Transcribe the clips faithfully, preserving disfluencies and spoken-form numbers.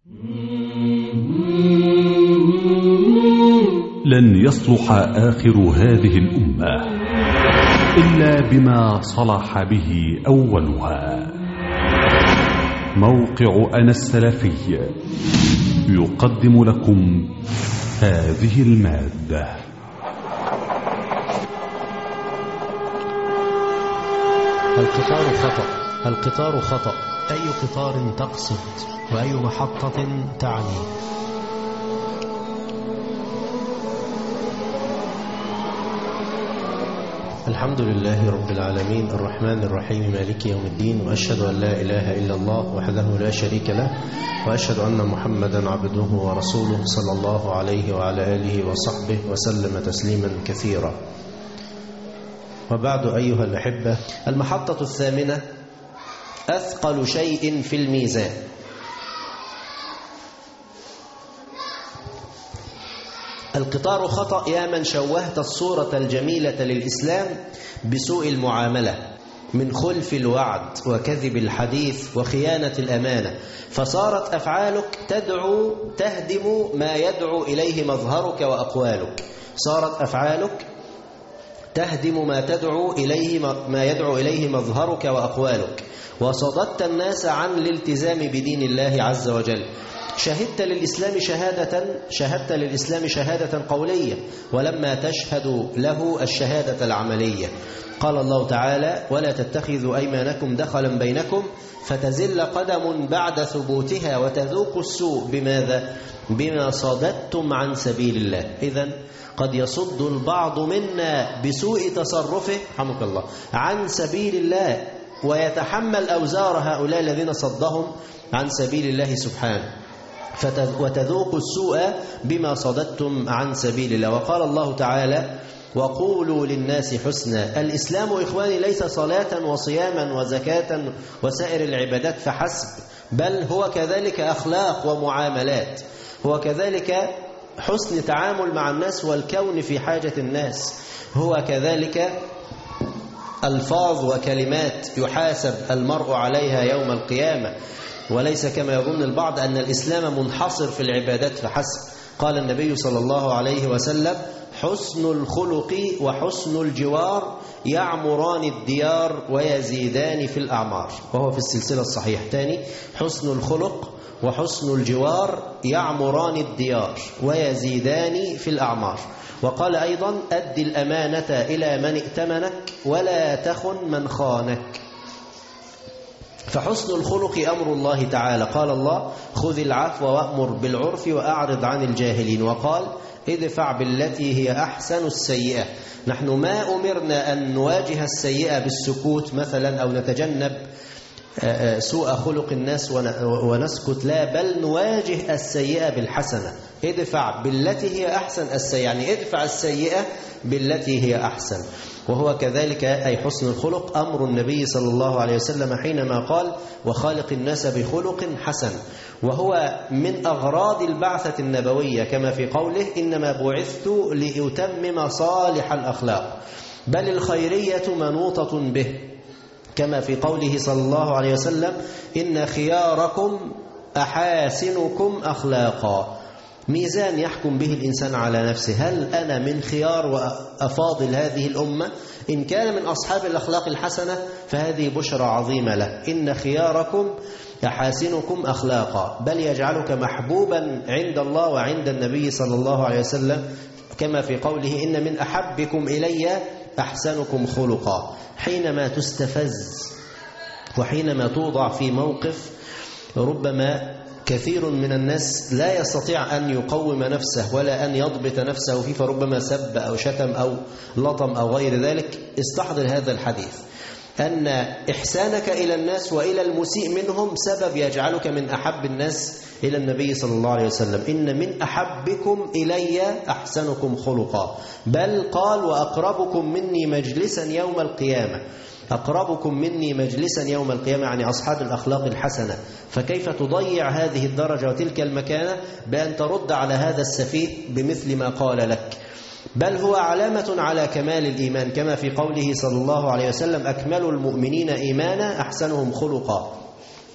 لن يصلح آخر هذه الأمة إلا بما صلح به أولها. موقع أنا السلفي يقدم لكم هذه المادة. القطار خطأ. القطار خطأ. أي قطار تقصد وأي محطة تعني؟ الحمد لله رب العالمين الرحمن الرحيم مالك يوم الدين، وأشهد أن لا إله إلا الله وحده لا شريك له، وأشهد أن محمدا عبده ورسوله صلى الله عليه وعلى آله وصحبه وسلم تسليما كثيرا. وبعد أيها الأحبة، المحطة الثامنة: أثقل شيء في الميزان. القطار خطأ يا من شوهت الصورة الجميلة للإسلام بسوء المعاملة من خلف الوعد وكذب الحديث وخيانة الأمانة، فصارت أفعالك تدعو تهدم ما يدعو إليه مظهرك وأقوالك. صارت أفعالك تهدم ما تدعو إليه ما يدعو إليه مظهرك وأقوالك، وصددت الناس عن الالتزام بدين الله عز وجل. شهدت للإسلام شهادة شهدت للإسلام شهادة قولية ولما تشهد له الشهادة العملية. قال الله تعالى: ولا تتخذوا أيمانكم دخلا بينكم فتزل قدم بعد ثبوتها وتذوقوا السوء بماذا؟ بما صددتم عن سبيل الله. إذن قد يصد البعض منا بسوء تصرفه حمك الله عن سبيل الله، ويتحمل أوزار هؤلاء الذين صدهم عن سبيل الله سبحانه، وتذوق السوء بما صددتم عن سبيل الله. وقال الله تعالى: وقولوا للناس حسنا. الإسلام إخواني ليس صلاة وصياما وزكاة وسائر العبادات فحسب، بل هو كذلك أخلاق ومعاملات، هو كذلك حسن تعامل مع الناس والكون في حاجة الناس، هو كذلك ألفاظ وكلمات يحاسب المرء عليها يوم القيامة، وليس كما يظن البعض أن الإسلام منحصر في العبادات فحسب. قال النبي صلى الله عليه وسلم: حسن الخلق وحسن الجوار يعمران الديار ويزيدان في الأعمار، وهو في السلسلة الصحيح. تاني: حسن الخلق وحسن الجوار يعمران الديار ويزيدان في الأعمار. وقال أيضا: أد الأمانة إلى من ائتمنك ولا تخن من خانك. فحسن الخلق أمر الله تعالى. قال الله: خذ العفو وأمر بالعرف وأعرض عن الجاهلين. وقال: ادفع بالتي هي أحسن السيئة. نحن ما أمرنا أن نواجه السيئة بالسكوت مثلا أو نتجنب سوء خلق الناس ونسكت، لا، بل نواجه السيئة بالحسنة. ادفع بالتي هي أحسن السيئة، يعني ادفع السيئة بالتي هي أحسن. وهو كذلك أي حسن الخلق أمر النبي صلى الله عليه وسلم حينما قال: وخالق الناس بخلق حسن. وهو من أغراض البعثة النبوية كما في قوله: إنما بعثت لأتمم صالح الأخلاق، بل الخيرية منوطة به، كما في قوله صلى الله عليه وسلم: إن خياركم أحاسنكم أخلاقا. ميزان يحكم به الإنسان على نفسه: هل أنا من خيار وأفاضل هذه الأمة؟ إن كان من أصحاب الأخلاق الحسنة فهذه بشرى عظيمة له. إن خياركم أحاسنكم أخلاقا، بل يجعلك محبوبا عند الله وعند النبي صلى الله عليه وسلم، كما في قوله: إن من أحبكم إلي أحسنكم خلقا. حينما تستفز وحينما توضع في موقف ربما كثير من الناس لا يستطيع أن يقوم نفسه ولا أن يضبط نفسه فيه، فربما سب أو شتم أو لطم أو غير ذلك، استحضر هذا الحديث أن إحسانك إلى الناس وإلى المسيء منهم سبب يجعلك من أحب الناس إلى النبي صلى الله عليه وسلم. إن من أحبكم إلي أحسنكم خلقا، بل قال: وأقربكم مني مجلسا يوم القيامة. أقربكم مني مجلسا يوم القيامة يعني أصحاب الأخلاق الحسنة. فكيف تضيع هذه الدرجة وتلك المكانة بأن ترد على هذا السفيه بمثل ما قال لك؟ بل هو علامة على كمال الإيمان، كما في قوله صلى الله عليه وسلم: أكمل المؤمنين إيمانا أحسنهم خلقا.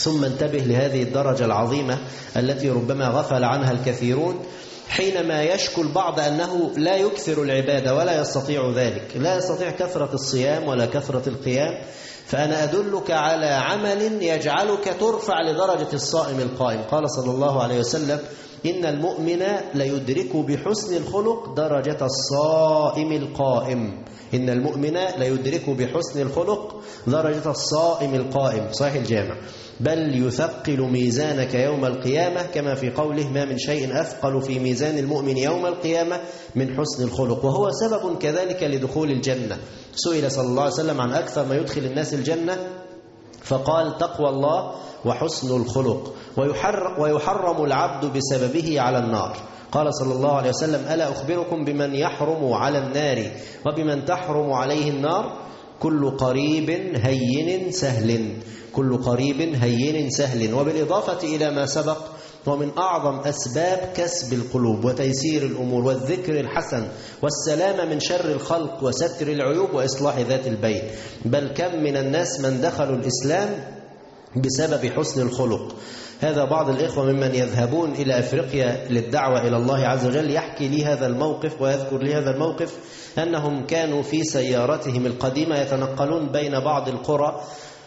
ثم انتبه لهذه الدرجة العظيمة التي ربما غفل عنها الكثيرون، حينما يشكو البعض أنه لا يكثر العبادة ولا يستطيع ذلك، لا يستطيع كثرة الصيام ولا كثرة القيام. فأنا أدلك على عمل يجعلك ترفع لدرجة الصائم القائم. قال صلى الله عليه وسلم: إن المؤمن ليدرك بحسن الخلق درجة الصائم القائم. إن المؤمن ليدرك بحسن الخلق درجة الصائم القائم، صحيح الجامع. بل يثقل ميزانك يوم القيامة، كما في قوله: ما من شيء أثقل في ميزان المؤمن يوم القيامة من حسن الخلق. وهو سبب كذلك لدخول الجنة. سئل صلى الله عليه وسلم عن أكثر ما يدخل الناس الجنة، فقال: تقوى الله وحسن الخلق، ويحرم العبد بسببه على النار. قال صلى الله عليه وسلم: ألا أخبركم بمن يحرم على النار وبمن تحرم عليه النار؟ كل قريب هين سهل، كل قريب هين سهل. وبالإضافة إلى ما سبق، ومن أعظم أسباب كسب القلوب وتيسير الأمور والذكر الحسن والسلام من شر الخلق وستر العيوب وإصلاح ذات البين. بل كم من الناس من دخلوا الإسلام بسبب حسن الخلق. هذا بعض الإخوة ممن يذهبون إلى أفريقيا للدعوة إلى الله عز وجل يحكي لي هذا الموقف ويذكر لي هذا الموقف، أنهم كانوا في سيارتهم القديمة يتنقلون بين بعض القرى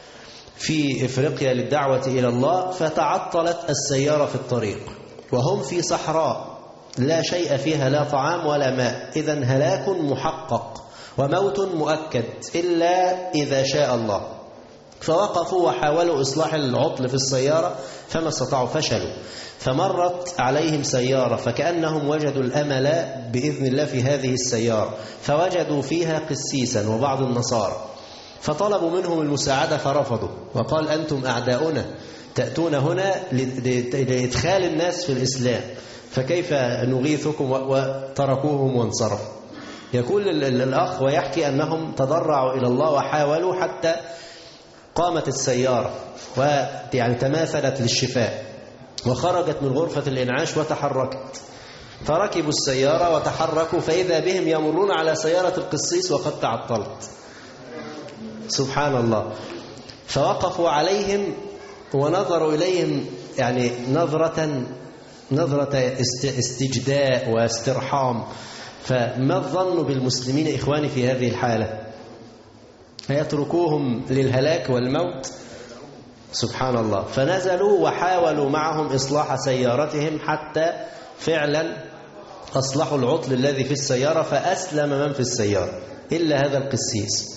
في إفريقيا للدعوة إلى الله، فتعطلت السيارة في الطريق وهم في صحراء لا شيء فيها، لا طعام ولا ماء. إذن هلاك محقق وموت مؤكد إلا إذا شاء الله. فوقفوا وحاولوا إصلاح العطل في السيارة فما استطاعوا، فشلوا. فمرت عليهم سيارة فكأنهم وجدوا الأمل بإذن الله في هذه السيارة، فوجدوا فيها قسيسا وبعض النصارى، فطلبوا منهم المساعدة فرفضوا، وقال: أنتم أعداؤنا، تأتون هنا لإدخال الناس في الإسلام، فكيف نغيثكم؟ وتركوهم وانصرفوا. يقول الأخ ويحكي أنهم تضرعوا إلى الله وحاولوا حتى قامت السيارة ويعني تماثلت للشفاء، وخرجت من غرفة الإنعاش وتحركت. فركبوا السيارة وتحركوا، فإذا بهم يمرون على سيارة القسيس وقد تعطلت. سبحان الله. فوقفوا عليهم ونظروا إليهم يعني نظرة نظرة استجداء واسترحام. فما الظن بالمسلمين إخواني في هذه الحالة؟ يتركوهم للهلاك والموت؟ سبحان الله. فنزلوا وحاولوا معهم إصلاح سيارتهم حتى فعلا أصلحوا العطل الذي في السيارة، فأسلم من في السيارة إلا هذا القسيس.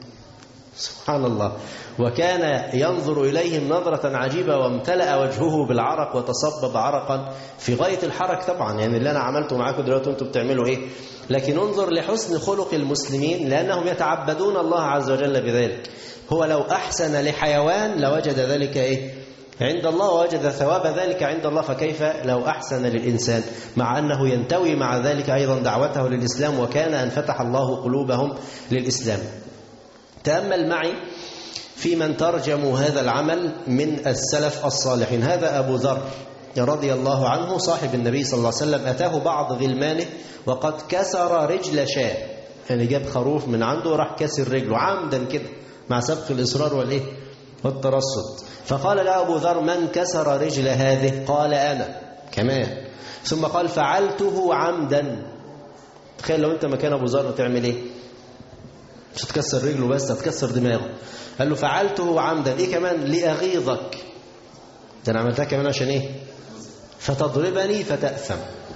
سبحان الله. وكان ينظر إليهم نظرة عجيبة، وامتلأ وجهه بالعرق وتصبب عرقا في غاية الحرج طبعا. يعني اللي أنا عملته معاكم دلوقتي أنتم بتعملوا إيه؟ لكن انظر لحسن خلق المسلمين، لأنهم يتعبدون الله عز وجل بذلك. هو لو أحسن لحيوان لوجد ذلك إيه؟ عند الله، ووجد ثواب ذلك عند الله، فكيف لو أحسن للإنسان؟ مع أنه ينتوي مع ذلك أيضا دعوته للإسلام، وكان أن فتح الله قلوبهم للإسلام. تأمل معي في من ترجموا هذا العمل من السلف الصالحين. هذا أبو ذر رضي الله عنه صاحب النبي صلى الله عليه وسلم، أتاه بعض غلمانه وقد كسر رجل شاة، يعني جاب خروف من عنده وراح كسر رجله عمدا كده مع سبق الإصرار والإيه والترصد. فقال له أبو ذر: من كسر رجل هذه؟ قال: أنا كمان. ثم قال: فعلته عمدا. تخيل لو أنت مكان أبو ذر تعمل إيه؟ مش هتكسر رجله بس، هتكسر دماغه. قال له: فعلته عمدا. إيه كمان؟ لأغيظك. ده أنا عملتها كمان عشان إيه؟ فتضربني فتأثم.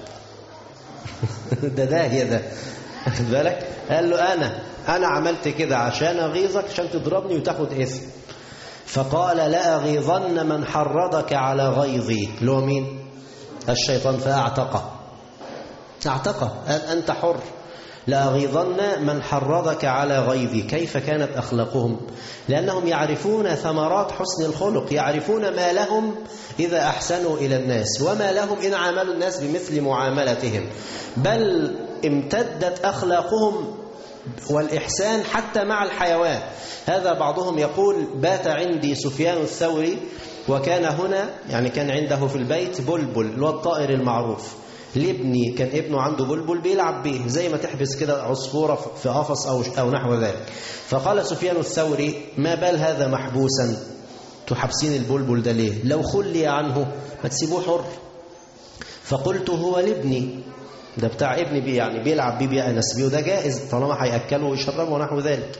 ده ده هي ده أخذ بالك؟ قال له: أنا أنا عملت كده عشان أغيظك، عشان تضربني وتاخد إثم. فقال: لا أغيظن من حرضك على غيظي. له مين؟ الشيطان. فأعتقه أعتقه قال: أنت حر. لأغيظن من حرضك على غيظي. كيف كانت أخلاقهم؟ لأنهم يعرفون ثمرات حسن الخلق، يعرفون ما لهم إذا أحسنوا إلى الناس، وما لهم إن عاملوا الناس بمثل معاملتهم. بل امتدت أخلاقهم والإحسان حتى مع الحيوان. هذا بعضهم يقول: بات عندي سفيان الثوري، وكان هنا يعني كان عنده في البيت بلبل، اللي هو الطائر المعروف، لابني كان ابنه عنده بلبل بيلعب به، زي ما تحبس كده عصفورة في قفص أو أو نحو ذلك. فقال سفيان الثوري: ما بال هذا محبوسا؟ انتوا حابسين البلبل ده ليه؟ لو خلي عنه ما تسيبوه حر. فقلت هو لابني، ده بتاع ابني بيه، يعني بيلعب بيه بيأنس بيه، وده جائز طالما هيأكله ويشربه ونحو ذلك.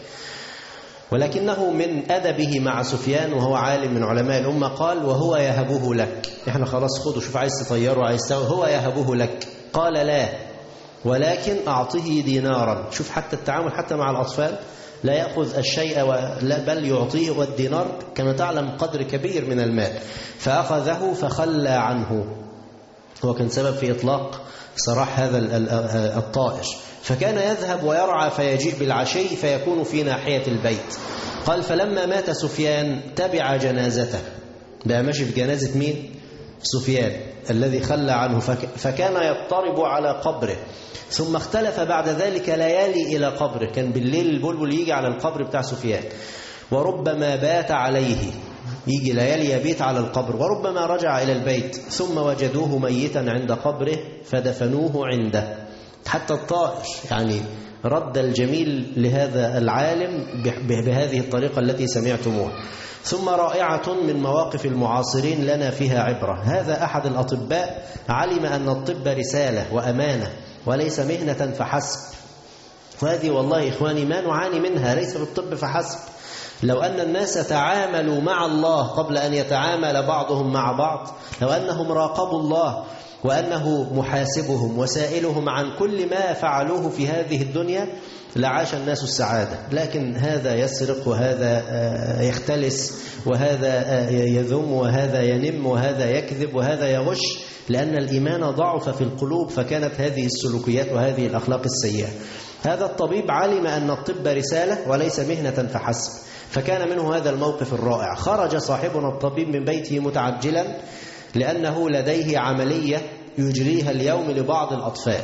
ولكنه من أدبه مع سفيان وهو عالم من علماء الأمة قال وهو يهبه لك، احنا خلاص خده، شوف عايز تطيره عايز تاخده، هو يهبه لك. قال لا ولكن أعطيه دينارا. شوف حتى التعامل حتى مع الأطفال، لا يأخذ الشيء بل يعطيه، والدينار كما تعلم قدر كبير من المال. فأخذه فخلى عنه، هو كان سبب في إطلاق سراح هذا الطائر. فكان يذهب ويرعى فيجيء بالعشي فيكون في ناحية البيت. قال فلما مات سفيان تبع جنازته، بقى ماشي في جنازة مين؟ سفيان الذي خلى عنه، فكان يضطرب على قبره. ثم اختلف بعد ذلك ليالي إلى قبره، كان بالليل البلبل يجي على القبر بتاع سفيان، وربما بات عليه، يجي ليالي يبيت على القبر، وربما رجع إلى البيت ثم وجدوه ميتا عند قبره فدفنوه عنده. حتى الطائر يعني رد الجميل لهذا العالم بهذه الطريقة التي سمعتموها. ثم رائعة من مواقف المعاصرين لنا فيها عبرة. هذا أحد الأطباء علم أن الطب رسالة وأمانة وليس مهنة فحسب، وهذه والله إخواني ما نعاني منها، ليس بالطب فحسب. لو أن الناس تعاملوا مع الله قبل أن يتعامل بعضهم مع بعض، لو أنهم راقبوا الله وأنه محاسبهم وسائلهم عن كل ما فعلوه في هذه الدنيا، لعاش الناس السعادة. لكن هذا يسرق وهذا يختلس وهذا يذم وهذا ينم وهذا يكذب وهذا يغش، لأن الإيمان ضعف في القلوب، فكانت هذه السلوكيات وهذه الأخلاق السيئة. هذا الطبيب علم أن الطب رسالة وليس مهنة فحسب، فكان منه هذا الموقف الرائع. خرج صاحبنا الطبيب من بيته متعجلا لأنه لديه عملية يجريها اليوم لبعض الأطفال،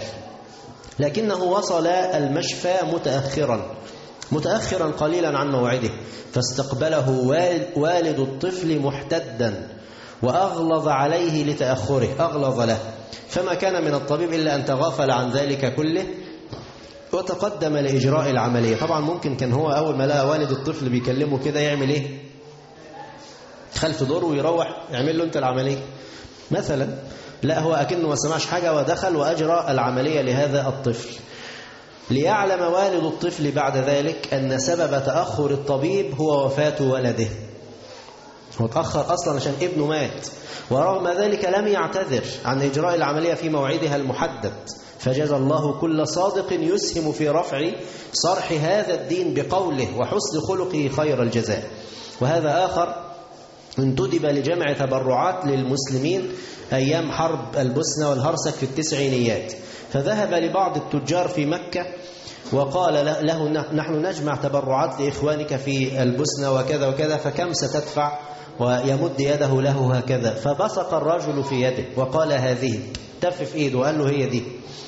لكنه وصل المشفى متأخرا متأخرا قليلا عن موعده، فاستقبله والد الطفل محتدا وأغلظ عليه لتأخره، أغلظ له. فما كان من الطبيب إلا أن تغافل عن ذلك كله وتقدم لإجراء العملية. طبعا ممكن كان هو أول ما لقى والد الطفل بيكلمه كده يعمل إيه؟ خلف دوره ويروح يعمل له أنت العملية مثلا. لا، هو أكنه ما سمعش حاجة ودخل وأجرى العملية لهذا الطفل، ليعلم والد الطفل بعد ذلك أن سبب تأخر الطبيب هو وفاة ولده. هو تأخر أصلا عشان ابنه مات، ورغم ذلك لم يعتذر عن إجراء العملية في موعدها المحدد. فجزى الله كل صادق يسهم في رفع صرح هذا الدين بقوله وحسن خلقه خير الجزاء. وهذا آخر انتدب لجمع تبرعات للمسلمين أيام حرب البوسنة والهرسك في التسعينيات، فذهب لبعض التجار في مكة وقال له نحن نجمع تبرعات لإخوانك في البوسنة وكذا وكذا، فكم ستدفع؟ ويمد يده له هكذا، فبصق الرجل في يده وقال هذه، تف في إيده وقال له هي دي.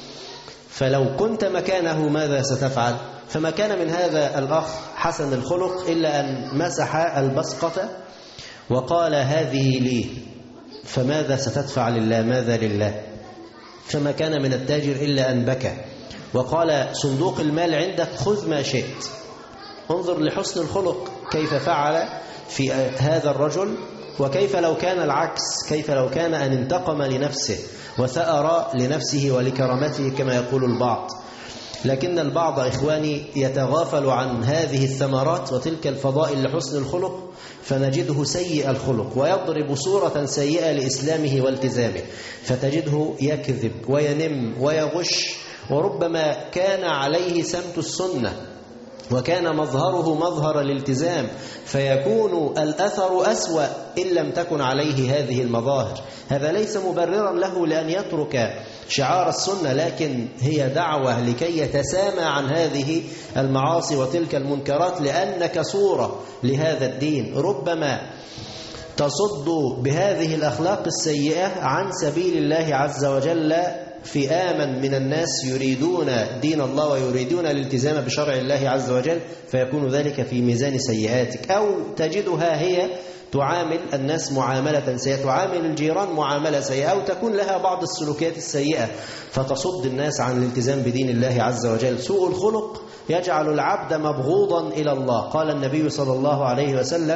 فلو كنت مكانه ماذا ستفعل؟ فما كان من هذا الأخ حسن الخلق إلا أن مسح البصقة وقال هذه لي، فماذا ستدفع لله؟ ماذا لله؟ فما كان من التاجر إلا أن بكى وقال صندوق المال عندك، خذ ما شئت. انظر لحسن الخلق كيف فعل في هذا الرجل، وكيف لو كان العكس، كيف لو كان أن انتقم لنفسه وثأر لنفسه ولكرامته كما يقول البعض. لكن البعض إخواني يتغافل عن هذه الثمرات وتلك الفضائل لحسن الخلق، فنجده سيء الخلق ويضرب صورة سيئة لإسلامه والتزامه، فتجده يكذب وينم ويغش، وربما كان عليه سمت السنة وكان مظهره مظهر الالتزام، فيكون الأثر أسوأ إن لم تكن عليه هذه المظاهر. هذا ليس مبررا له لأن يترك شعار السنة، لكن هي دعوة لكي يتسامى عن هذه المعاصي وتلك المنكرات، لأنك صورة لهذا الدين. ربما تصد بهذه الأخلاق السيئة عن سبيل الله عز وجل فئاما من الناس يريدون دين الله ويريدون الالتزام بشرع الله عز وجل، فيكون ذلك في ميزان سيئاتك. أو تجدها هي تعامل الناس معاملة سيئة، تعامل الجيران معاملة سيئة، أو تكون لها بعض السلوكيات السيئة فتصد الناس عن الالتزام بدين الله عز وجل. سوء الخلق يجعل العبد مبغوضا إلى الله. قال النبي صلى الله عليه وسلم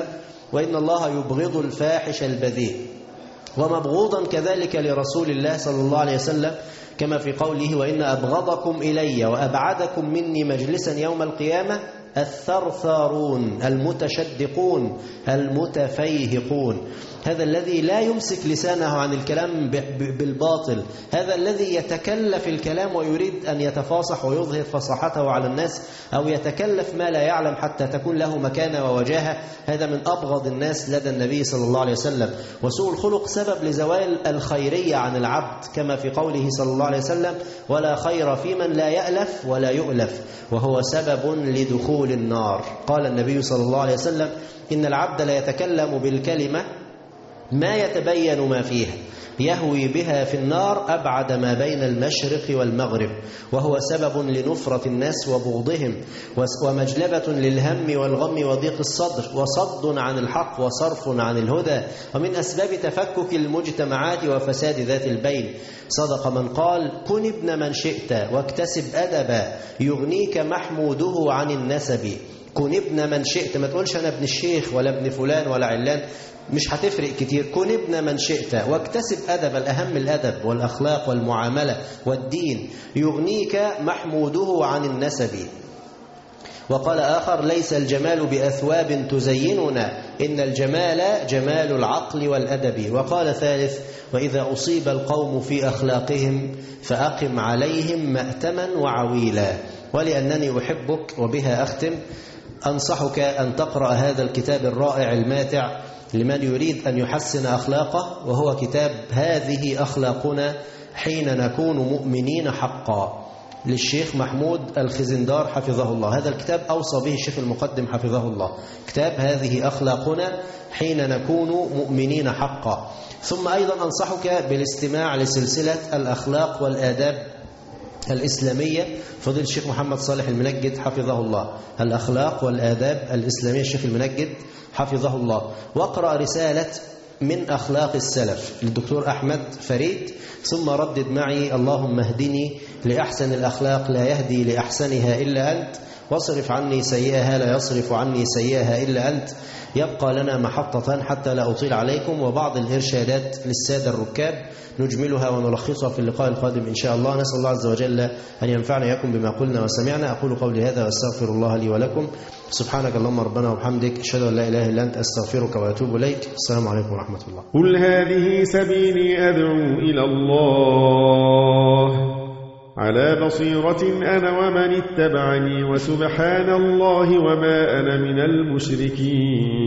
وإن الله يبغض الفاحش البذيء. ومبغوضا كذلك لرسول الله صلى الله عليه وسلم كما في قوله: وإن أبغضكم إلي وأبعدكم مني مجلسا يوم القيامة الثرثارون المتشدقون المتفيهقون. هذا الذي لا يمسك لسانه عن الكلام بالباطل، هذا الذي يتكلف الكلام ويريد أن يتفاصح ويظهر فصاحته على الناس، أو يتكلف ما لا يعلم حتى تكون له مكانة ووجاهة. هذا من أبغض الناس لدى النبي صلى الله عليه وسلم. وسوء الخلق سبب لزوال الخيرية عن العبد كما في قوله صلى الله عليه وسلم: ولا خير في من لا يألف ولا يؤلف، وهو سبب لدخول النار. قال النبي صلى الله عليه وسلم: إن العبد لا يتكلم بالكلمة ما يتبين ما فيها يهوي بها في النار أبعد ما بين المشرق والمغرب، وهو سبب لنفرة الناس وبغضهم، ومجلبة للهم والغم وضيق الصدر، وصد عن الحق وصرف عن الهدى، ومن أسباب تفكك المجتمعات وفساد ذات البين. صدق من قال: كن ابن من شئت واكتسب أدبا يغنيك محموده عن النسب. كن ابن من شئت، ما تقولش أنا ابن الشيخ ولا ابن فلان ولا علان، مش هتفرق كتير. كن ابن من شئت واكتسب أدب، الأهم الأدب والأخلاق والمعاملة والدين، يغنيك محموده عن النسب. وقال آخر: ليس الجمال بأثواب تزيننا، إن الجمال جمال العقل والأدب. وقال ثالث: وإذا أصيب القوم في أخلاقهم فأقم عليهم مأتما وعويلا. ولأنني أحبك وبها أختم، أنصحك أن تقرأ هذا الكتاب الرائع الماتع لمن يريد أن يحسن أخلاقه، وهو كتاب هذه أخلاقنا حين نكون مؤمنين حقا، للشيخ محمود الخزندار حفظه الله. هذا الكتاب أوصى به الشيخ المقدم حفظه الله، كتاب هذه أخلاقنا حين نكون مؤمنين حقا. ثم أيضا أنصحك بالاستماع لسلسلة الأخلاق والآداب الإسلامية، فضيلة الشيخ محمد صالح المنجد حفظه الله، الأخلاق والآداب الإسلامية الشيخ المنجد حفظه الله. واقرأ رسالة من أخلاق السلف للدكتور أحمد فريد، ثم ردد معي: اللهم اهدني لأحسن الأخلاق لا يهدي لأحسنها إلا أنت، واصرف عني سيئها لا يصرف عني سيئها إلا أنت. يبقى لنا محطة حتى لا أطيل عليكم، وبعض الإرشادات للسادة الركاب نجملها ونلخصها في اللقاء القادم إن شاء الله. نسأل الله عز وجل أن ينفعنا إياكم بما قلنا وسمعنا. أقول قولي هذا وأستغفر الله لي ولكم. سبحانك اللهم ربنا وبحمدك، أشهد أن لا إله إلا أنت، أستغفرك وأتوب إليك. السلام عليكم ورحمة الله. قل هذه سبيلي أدعو إلى الله على بصيرة أنا ومن اتبعني، وسبحان الله وما أنا من المشركين.